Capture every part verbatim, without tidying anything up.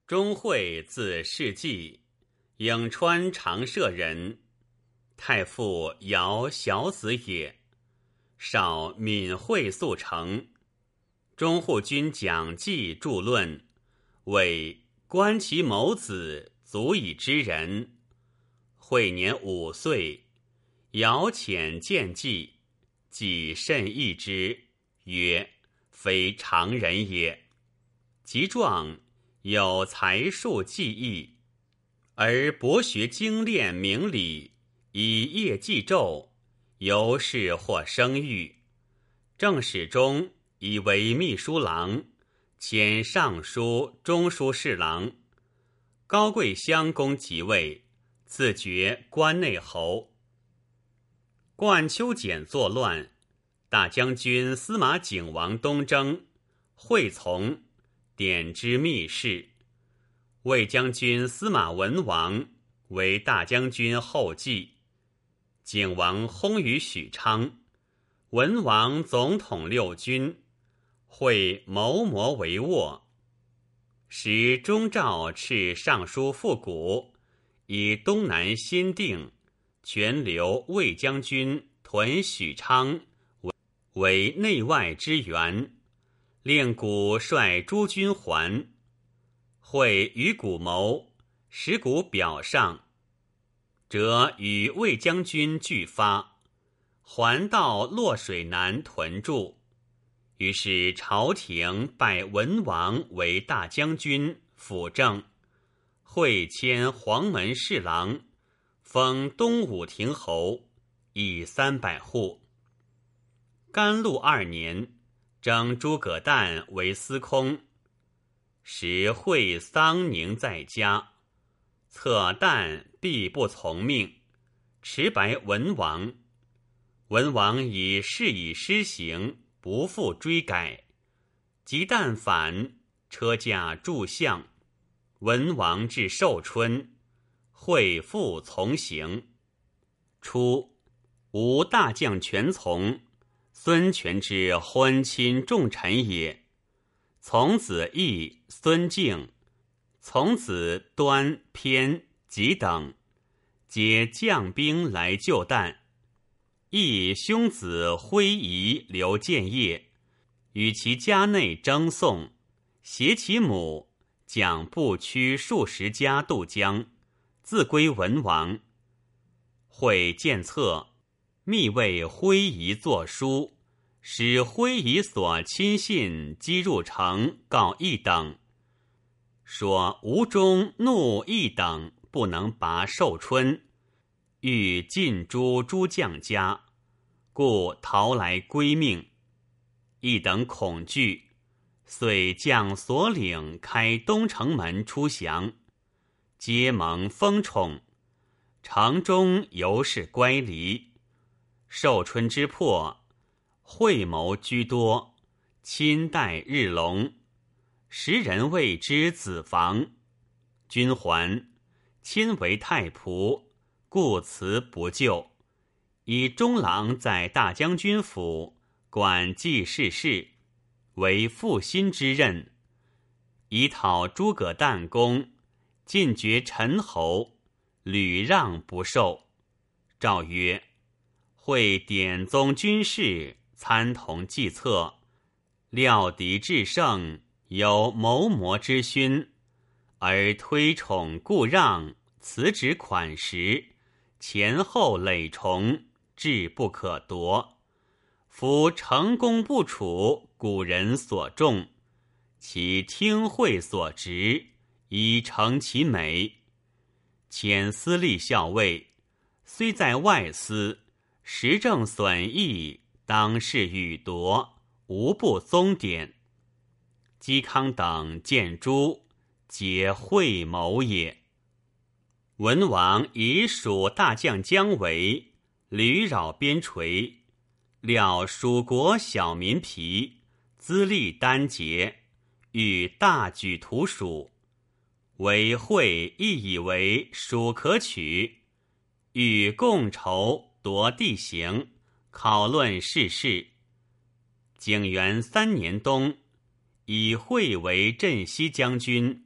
钟会字世纪，颍川长社人。太傅尧小子也，少闵会速成。中护军蒋济著论，谓观其谋子，足以知人。会年五岁，尧遣见济，济甚异之，曰：非常人也。及壮，有才术技艺，而博学精炼明理，以业济纣，由是获声誉。正史中以为秘书郎，迁尚书、中书侍郎。高贵襄公即位，赐爵关内侯。冠丘简作乱，大将军司马景王东征，会从，典之密事。魏将军司马文王为大将军后继，景王薨于许昌，文王总统六军，会谋谋为卧。时钟昭敕尚书复古，以东南新定，全留魏将军屯许昌为内外之援，令古率诸军还。会与古谋，使古表上，则与魏将军俱发，还到洛水南屯驻。于是朝廷拜文王为大将军辅政，会迁黄门侍郎，封东武亭侯，邑三百户。甘露二年，征诸葛诞为司空。时会丧宁在家，策诞必不从命，持白文王。文王以事以施行，不复追改。及旦反，车驾助相。文王至寿春，会复从行。初，吴大将权从，孙权之婚亲重臣也。从子义、孙敬，从子端、偏、吉等，皆将兵来救旦。义兄子挥仪、刘建业，与其家内争讼，挟其母，将步驱数十家渡江，自归文王。会见策，密为挥仪作书，使挥仪所亲信击入城，告义等，说吴中怒义等不能拔寿春，欲尽诛诸将家，故逃来归命。义等恐惧，遂将所领开东城门出降，皆蒙封宠，城中犹是乖离。寿春之破，会谋居多，亲待日隆，时人谓之子房。君还，亲为太仆，故辞不就，以中郎在大将军府管记事事，为复心之任。以讨诸葛诞功，进爵陈侯，屡让不受。诏曰：会典宗军事，参同计策，料敌制胜，有谋谋之勋，而推宠故让，辞职款实，前后累重，志不可夺。夫成功不处，古人所重，其听会所执，以成其美。遣司隶校尉，虽在外司，时政损益，当是与夺，无不宗典。嵇康等见诸，皆会谋也。文王以蜀大将姜维，屡扰边陲，料蜀国小民疲，资历单节，欲大举屠蜀。为会亦以为蜀可取，欲共筹夺地形，考论世事。景元三年冬，以会为镇西将军，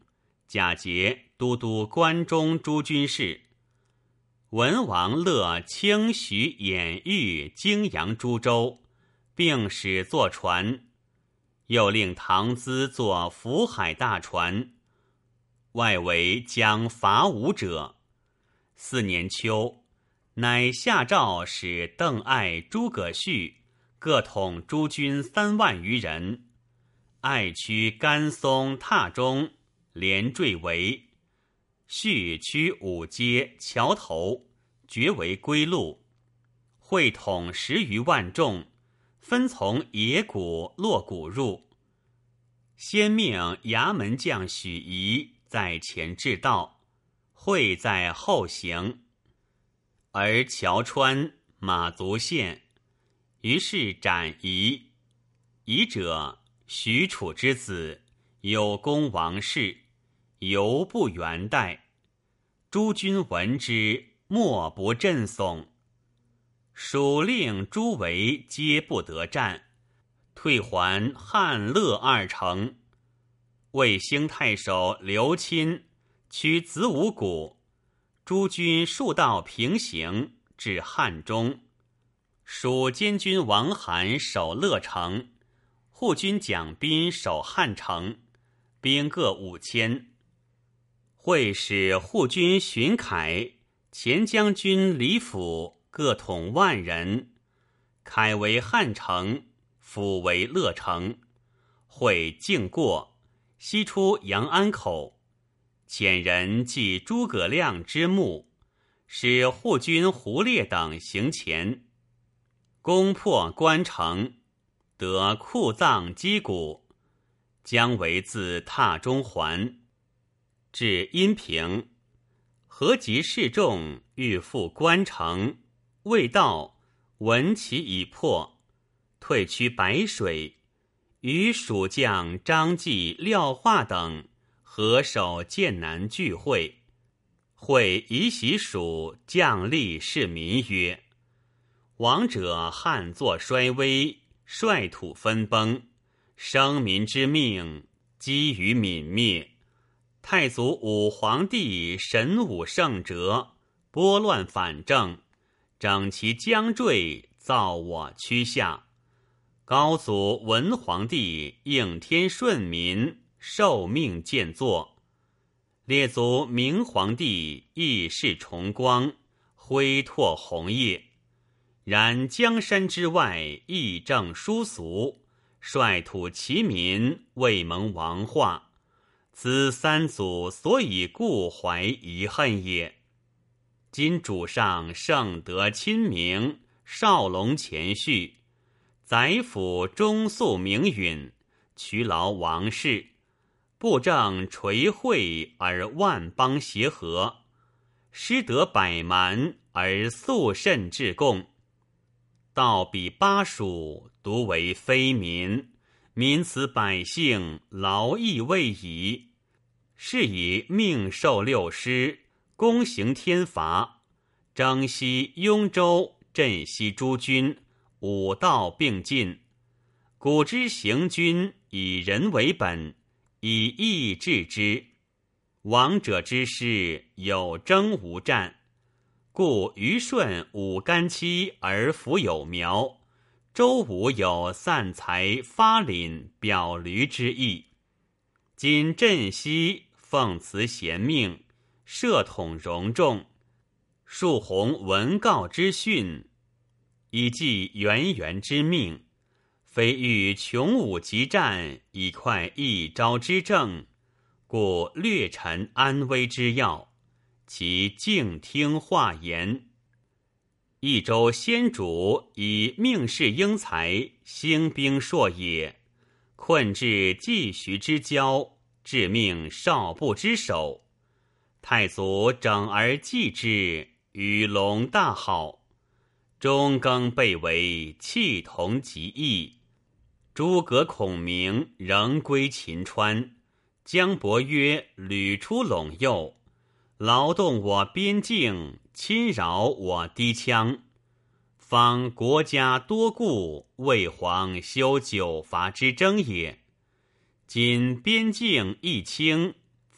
假节都督关中诸军事。文王乐清徐兖豫泾阳诸州，并使坐船，又令唐咨作福海大船，外围将伐吴者。四年秋，乃下诏使邓艾、诸葛绪各统诸军三万余人，艾驱甘松、榻中，连坠围；绪驱五街、桥头，决为归路。会统十余万众，分从野谷、洛谷入。先命衙门将许仪在前至道，会在后行。而乔川、马足县，于是斩仪。仪者，许褚之子，有功王室，犹不元代。诸军闻之，莫不震悚。蜀令诸围皆不得战，退还汉乐二城。魏兴太守刘钦驱子午谷，诸军数道平行，至汉中。蜀监军王罕守乐城，护军蒋斌守汉城，兵各五千。会使护军荀凯、前将军李辅各统万人，凯为汉城，辅为乐城。会径过，西出阳安口，遣人祭诸葛亮之墓，使护军胡烈等行前，攻破关城，得库藏击鼓，将为自榻中还。至阴平，何及示众，欲赴关城，未到，闻其已破，退趋白水，与蜀将张继、廖化等合守剑南聚会。会以喜蜀将吏士民曰：王者汉作衰微，率土分崩，生民之命，积于泯灭。太祖武皇帝神武圣哲，拨乱反正，整其将坠，造我趋下。高祖文皇帝应天顺民，受命建作。列祖明皇帝亦是崇光，恢拓宏业。然江山之外，义正殊俗，率土齐民，未蒙王化。此三祖所以故怀遗恨也。今主上圣德亲明，少龙前序，宰辅忠肃明允，劬劳王室，布政垂惠而万邦协和，失德百蛮而肃慎至共。道比巴蜀，独为非民，民此百姓，劳役未已。是以命授六师，公行天罚，征西雍州，镇西诸军，五道并进。古之行军，以人为本，以义治之。王者之师，有征无战，故虞舜武干期而弗有苗，周武有散财发廪表驴之意。今镇西奉辞贤命，设统容众，树弘文告之训，以继源源之命，非欲穷武极战，以快一朝之政，故略陈安危之要，其静听话言。益州先主以命世英才，兴兵硕也，困至季徐之交，致命少部之首。太祖整而继之，与龙大好。中更被为弃同极义。诸葛孔明仍归秦川，姜伯约屡出陇右，劳动我边境，侵扰我低羌。方国家多故，为皇修九伐之争也。今边境一清，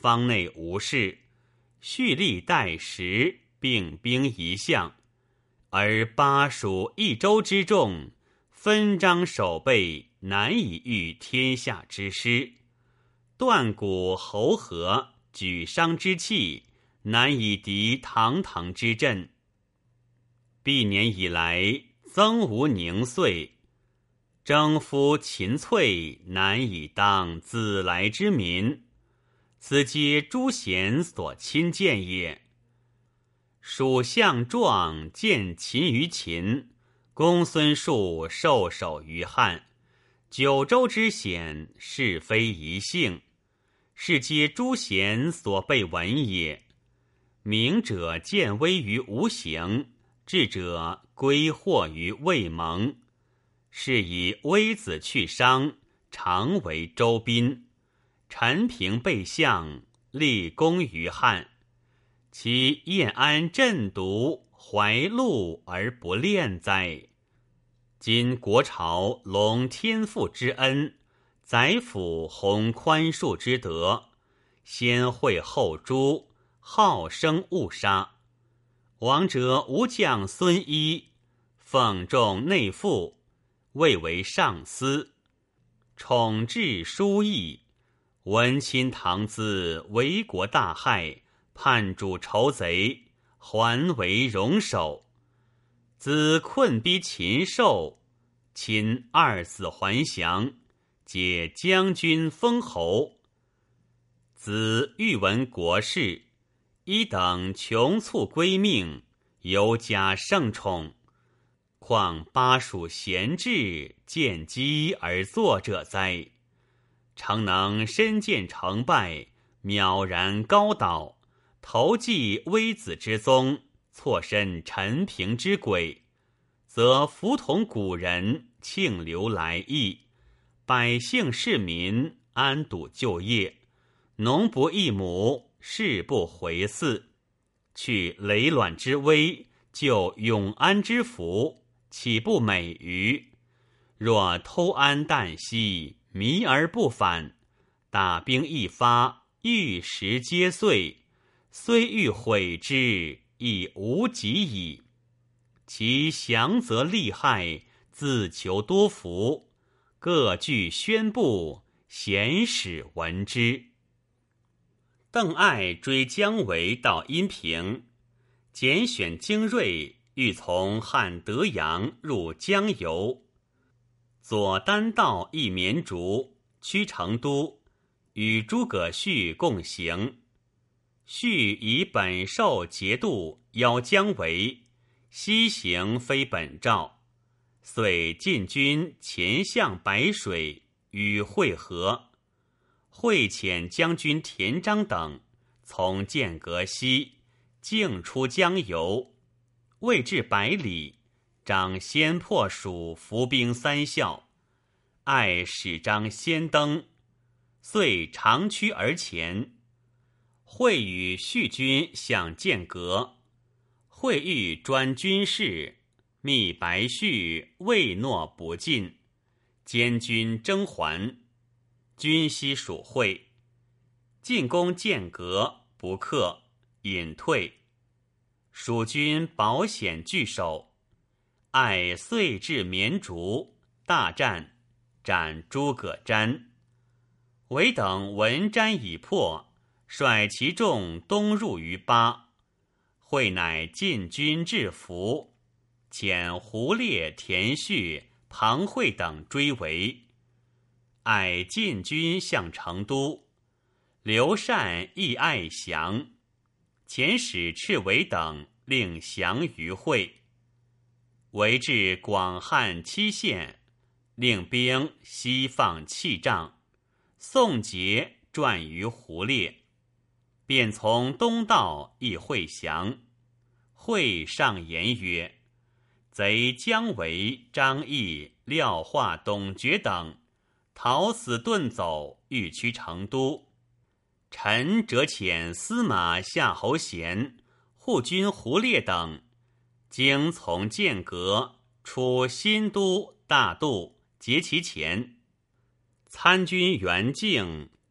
方内无事，蓄力待时，并兵一向。而巴蜀一州之众，分张守备，难以御天下之师；断骨侯和，举商之气，难以敌堂堂之阵。毕年以来，曾无宁岁，征夫秦翠，难以当自来之民。此皆诸贤所亲见也。蜀相壮见秦于秦，公孙述受首于汉，九州之险，是非一幸，是皆诸贤所备闻也。明者见危于无形，智者归祸于未萌。是以微子去商，常为周宾；陈平备相，立功于汉。其燕安振独，怀禄而不恋哉？今国朝隆天父之恩，宰辅弘宽恕之德，先惠后诛，好生误杀。王者吴将孙一，奉重内附，位为上司，宠治疏议。文亲堂资，为国大害，叛主仇贼，还为戎首。子困逼禽兽，亲二子还降，解将军封侯。子欲闻国事，一等穷促归命，犹加盛宠。况巴蜀贤智，见机而作者哉？诚能身见成败，渺然高倒，投继微子之宗，错身陈平之轨，则服同古人，庆留来意，百姓市民安笃就业，农不易亩，士不回祀，去累卵之危，救永安之福，岂不美于？若偷安旦夕，迷而不返，大兵一发，玉石皆碎，虽欲毁之，亦无及矣。其降则利害，自求多福，各据宣布，贤使闻之。邓艾追姜维到阴平，拣选精锐，欲从汉德阳入江油。左丹道一绵竹，驱成都，与诸葛绪共行。绪以本寿节度邀姜维，西行非本诏，遂进军前向白水，与会合。会遣将军田章等从剑阁西，径出江油，未至百里，张先破蜀伏兵三校，艾使张先登，遂长驱而前。会与绪军向剑阁，会欲专军事，密白绪未诺不进，监军征还。军西蜀会，进攻剑阁，不克，隐退。蜀军保险据守，艾遂至绵竹，大战，斩诸葛瞻。韦等闻瞻已破，率其众东入于巴。会乃进军至伏，遣胡烈、田绪、庞会等追围。艾进军向成都，刘禅亦爱降，遣使赤尾等令降于会。为至广汉七县，令兵西放弃帐，宋节传于胡烈，便从东道亦会降。会上言曰：贼姜维、张翼、廖化、董厥等逃死遁走，欲趋成都。臣折遣司马夏侯贤、护军胡烈等，经从剑阁，出新都、大渡，截其前。参军袁敬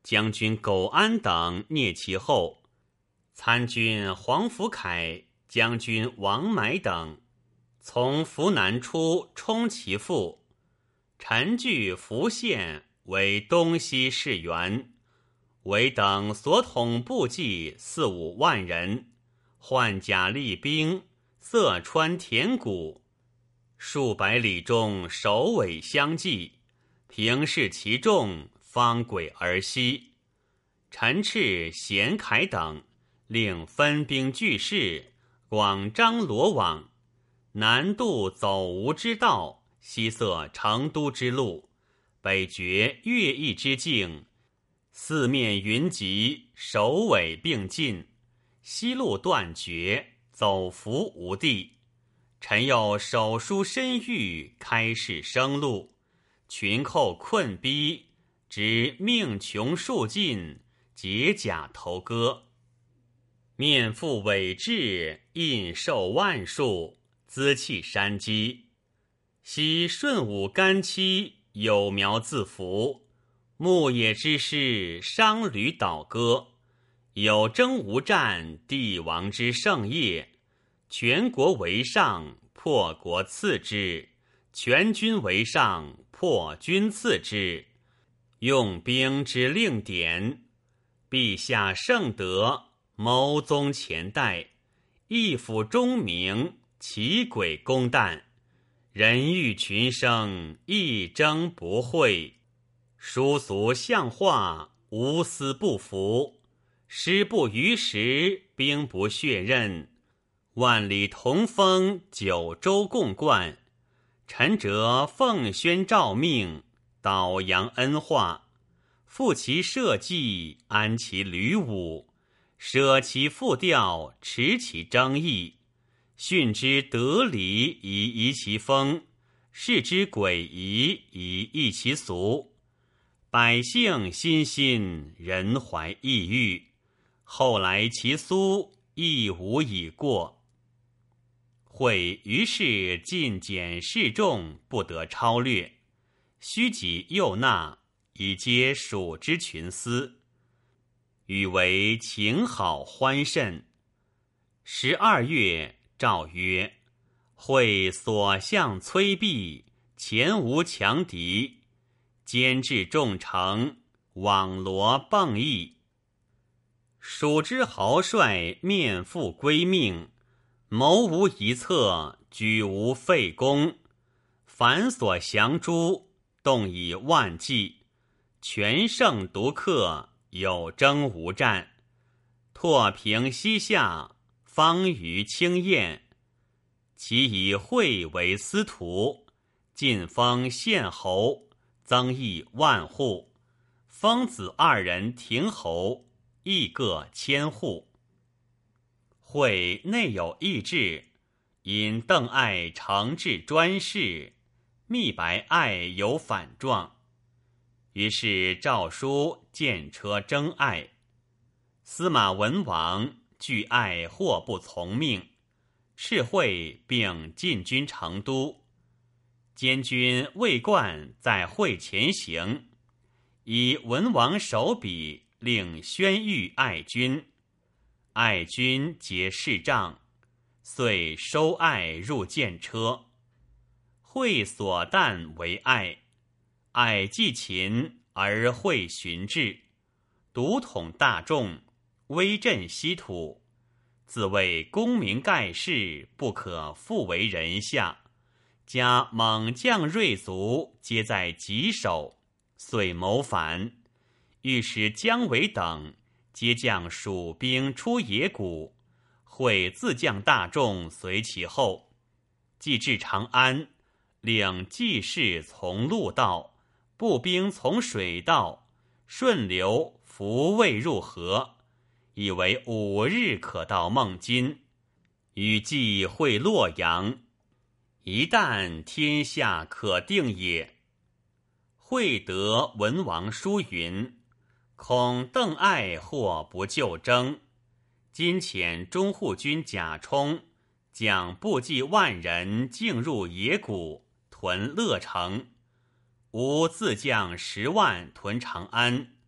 将军苟安等蹑其后，参军黄福凯、将军王买等从福南出，冲其腹。陈据福县为东西市员，韦等所统部骑四五万人，换甲厉兵，塞川填谷，数百里中首尾相继，平视其众，方轨而西。陈赤、贤凯等令分兵据势，广张罗网，南渡走吴之道，西塞成都之路，北绝乐毅之境，四面云集，首尾并进，西路断绝，走伏无地。臣又手书深狱，开市生路，群寇困逼，直命穷数尽，解甲投戈。面负伟志，印绶万数，资气山积。昔顺武干戚，有苗自服，牧野之师，商旅倒戈。有征无战，帝王之盛业，全国为上，破国次之；全军为上，破军次之。用兵之令典，陛下圣德，谋宗前代，一府钟鸣，其轨公旦。人欲群生，一争不讳。殊俗相化，无私不服。师不逾时，兵不血刃。万里同风，九州共贯。臣者奉宣诏命，导扬恩化，复其社稷，安其旅伍，舍其复调，持其争议，训之得理，以移其风；视之诡异，以易其俗。百姓欣欣，人怀异欲。后来其苏，亦无已过。会于是尽简示众，不得超略。虚己诱纳，以皆属之群思。语为情好欢甚。十二月，诏曰：会所向摧壁，前无强敌，兼制众城，网罗迸溢。蜀之豪帅面负归命，谋无一策，举无废功。凡所降诸，动以万计，全胜独克，有征无战。拓平西夏，方于清晏。其以会为司徒，晋封县侯，增邑万户。封子二人亭侯，亦各千户。会内有异志，因邓艾承制专事，密白艾有反状，于是诏书见车征艾。司马文王惧艾或不从命，斥会并进军成都。监军魏冠在会前行，以文王手笔令宣谕艾军。艾军皆视杖，遂收艾入见车。会所啖为艾，艾既擒，而会寻至，独统大众，威震西土，自谓功名盖世，不可复为人下。加猛将锐卒，皆在棘手，遂谋反。御史姜维等皆将蜀兵出野谷，会自将大众随其后。既至长安，令骑士从陆道，步兵从水道，顺流扶渭入河，以为五日可到孟津。与计会洛阳，一旦天下可定也。会得文王书云：恐邓艾或不就征，今遣中护军贾充将部骑万人径入野谷，屯乐城。吾自将十万屯长安，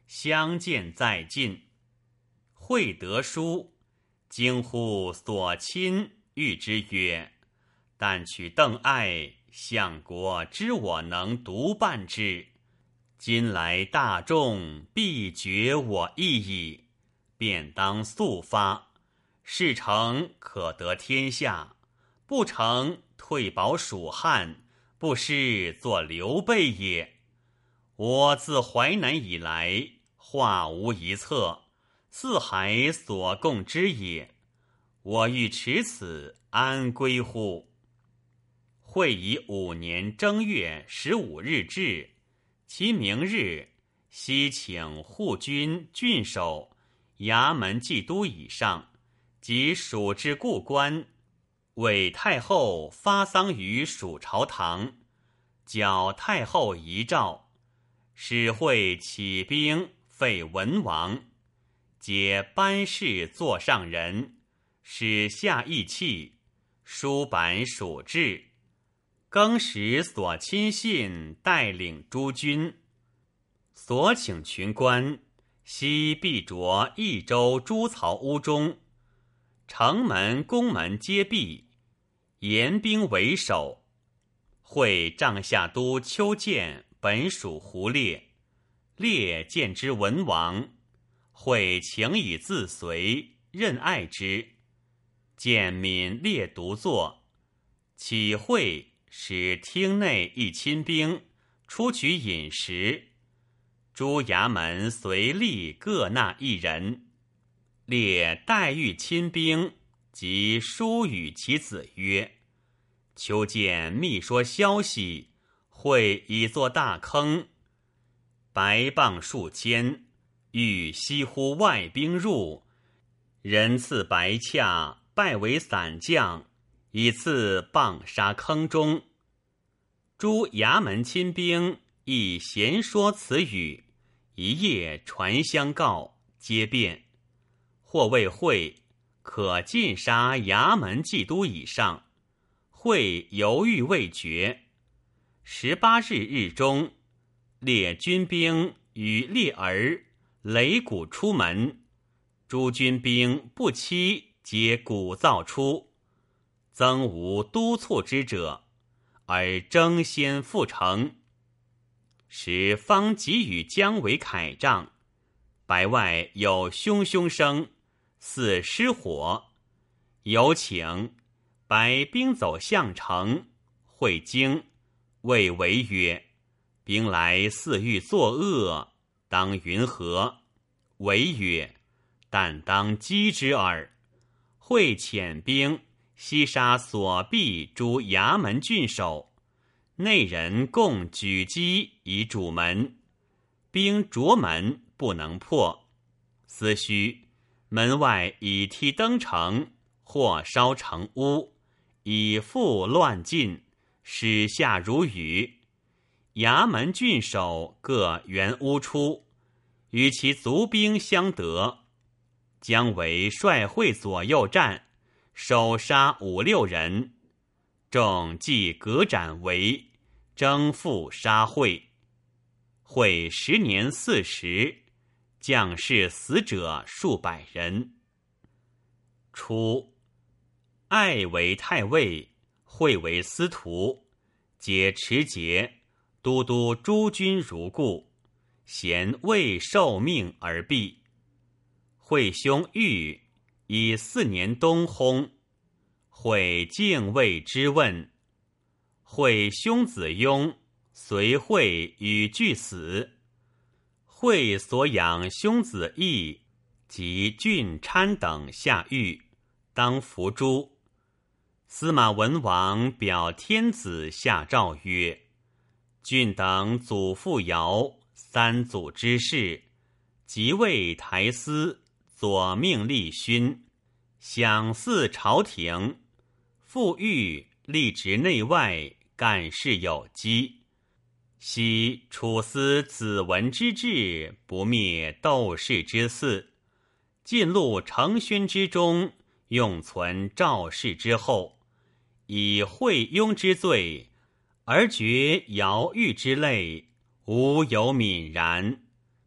相见在近。会得书，惊呼所亲，谕之曰：但取邓艾，相国知我能独办之，今来大众必觉我意矣，便当速发，事成可得天下，不成退保蜀汉，不失作刘备也。我自淮南以来，话无一策，四海所共之也，我欲持此，安归乎？会以五年正月十五日至，其明日，西请护军、郡守、衙门祭都以上及蜀之故官，为太后发丧于蜀朝堂，矫太后遗诏，使会起兵废文王，皆班氏座上人，使下义气，书版蜀志。更使所亲信带领诸军，所请群官，悉必着益州诸曹屋中，城门宫门皆闭，严兵为守。会帐下都丘建本属胡烈，烈见之文王，会请以自随，任爱之。见闽烈独坐，启会使厅内一亲兵出取饮食，诸衙门随吏各纳一人。列待遇亲兵，即书与其子曰：丘见密说消息，会已作大坑，白棒数千，欲西呼外兵入，人赐白洽，拜为散将，以次棒杀坑中。诸衙门亲兵亦闲说此语，一夜传相告，皆变。或谓会可尽杀衙门祭都以上，会犹豫未决。十八日日中，列军兵与列儿擂鼓出门，诸军兵不期皆鼓噪出，曾无督促之者，而争先赴城。时方给予姜维铠杖，白外有汹汹声，似失火。有请白兵走向城，会惊，谓为曰：兵来似欲作恶，当云何？为曰：但当击之耳。会遣兵西杀所避诸衙门郡守，内人共举击以主门，兵着门不能破。思须门外以梯登城，或烧城屋，以复乱进，始下如雨。衙门郡守各援屋出，与其卒兵相得。姜维率会左右战，手杀五六人，众既革斩为，征复杀会。会时年四十，将士死者数百人。初，爱为太尉，会为司徒，皆持节，都督诸军如故，咸未受命而毙。会兄玉以四年冬薨，会敬畏之问。会兄子雍随会与俱死。会所养兄子义及郡参等下狱，当伏诛。司马文王表天子下诏曰：郡等祖父尧三祖之事，即位台司，左命立勋，享祀朝廷，复欲立职内外，干事有机。昔楚思子文之志，不灭窦氏之嗣；晋录承宣之中，永存赵氏之后。以会庸之罪，而绝尧豫之类，无有泯然。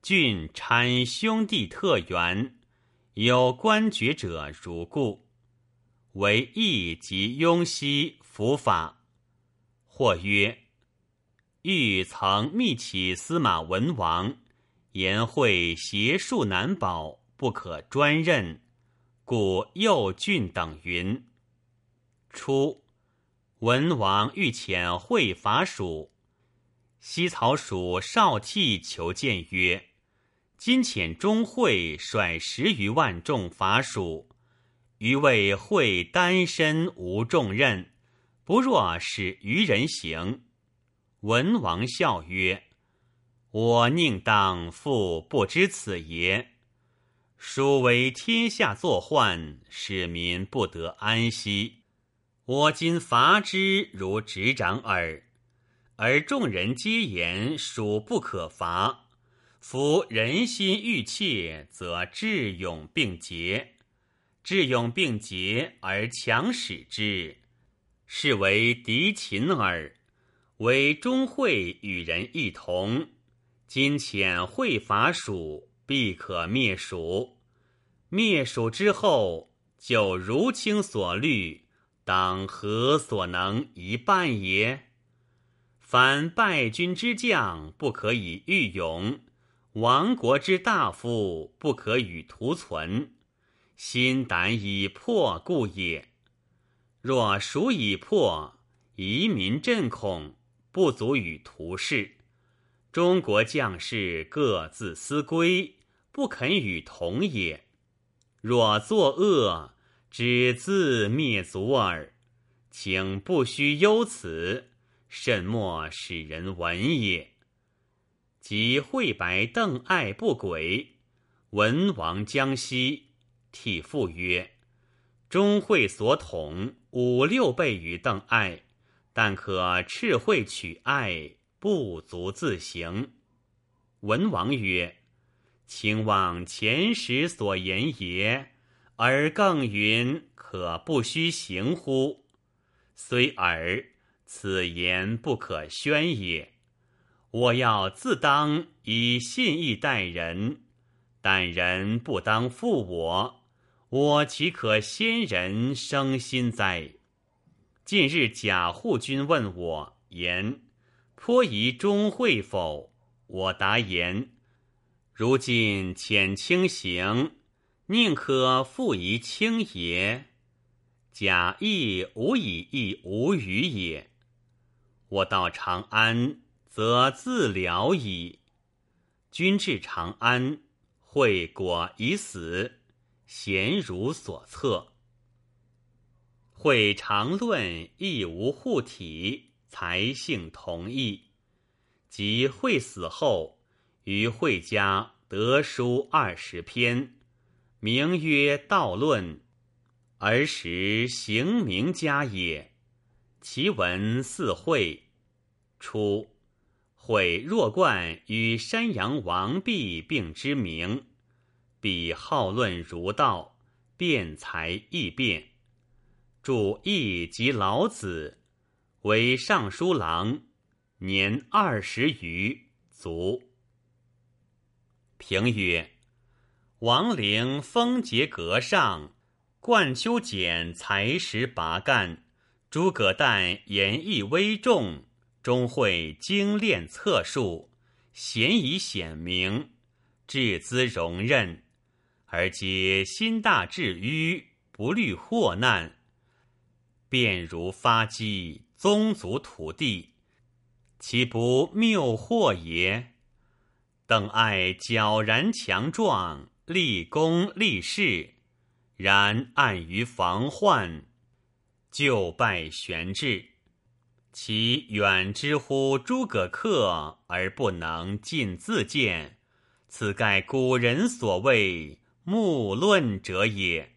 郡参兄弟特员，有官爵者如故，为义及雍熙伏法。或曰：欲曾密启司马文王，言会邪术难保，不可专任，故右郡等云。初，文王欲遣会伐蜀，西曹属少替求见曰：今遣钟会率十余万众伐蜀，余谓会单身无重任，不若使余人行。文王笑曰：我宁当复不知此也。蜀为天下作患，使民不得安息。我今伐之如执掌耳，而众人皆言蜀不可伐。夫人心欲切，则智勇并结，智勇并结而强使之，是为敌秦耳。为钟会与人一同，今遣会伐蜀，必可灭蜀。灭蜀之后，就如卿所虑，当何所能一半也？凡败军之将，不可以御勇；亡国之大夫，不可与图存。心胆已破故也。若蜀已破，夷民震恐，不足与图事。中国将士各自思归，不肯与同也。若作恶，只自灭族耳。请不须忧此，慎莫使人闻也。及惠白邓艾不轨，文王将息，替父曰：钟会所统五六倍于邓艾，但可斥惠取艾，不足自行。文王曰：卿望前时所言也，而更云可不须行乎？虽尔，此言不可宣也。我要自当以信义待人，但人不当负我，我岂可先人生心哉？近日贾护君问我言，颇疑钟会否？我答言，如今遣卿行，宁可复疑卿也？贾亦无以亦无语也。我到长安，则自了矣。君至长安，会果已死，贤如所测。会常论亦无护体，才性同异。及会死后，于会家得书二十篇，名曰《道论》，儿时行名家也。其文似会。初，会若冠与山阳王弼并之名，彼好论儒道，辩才易辩，著易及老子，为尚书郎，年二十余，卒。评曰：王陵风节阁上，冠丘简才识拔干，诸葛诞言义威重，钟会精炼策术，贤以显明，至资容任，而皆心大志迂，不虑祸难，便如发迹，宗族土地，岂不谬惑也？邓艾皎然强壮，立功立事，然暗于防患，就败悬至。其远之乎诸葛恪，而不能尽自见，此盖古人所谓目论者也。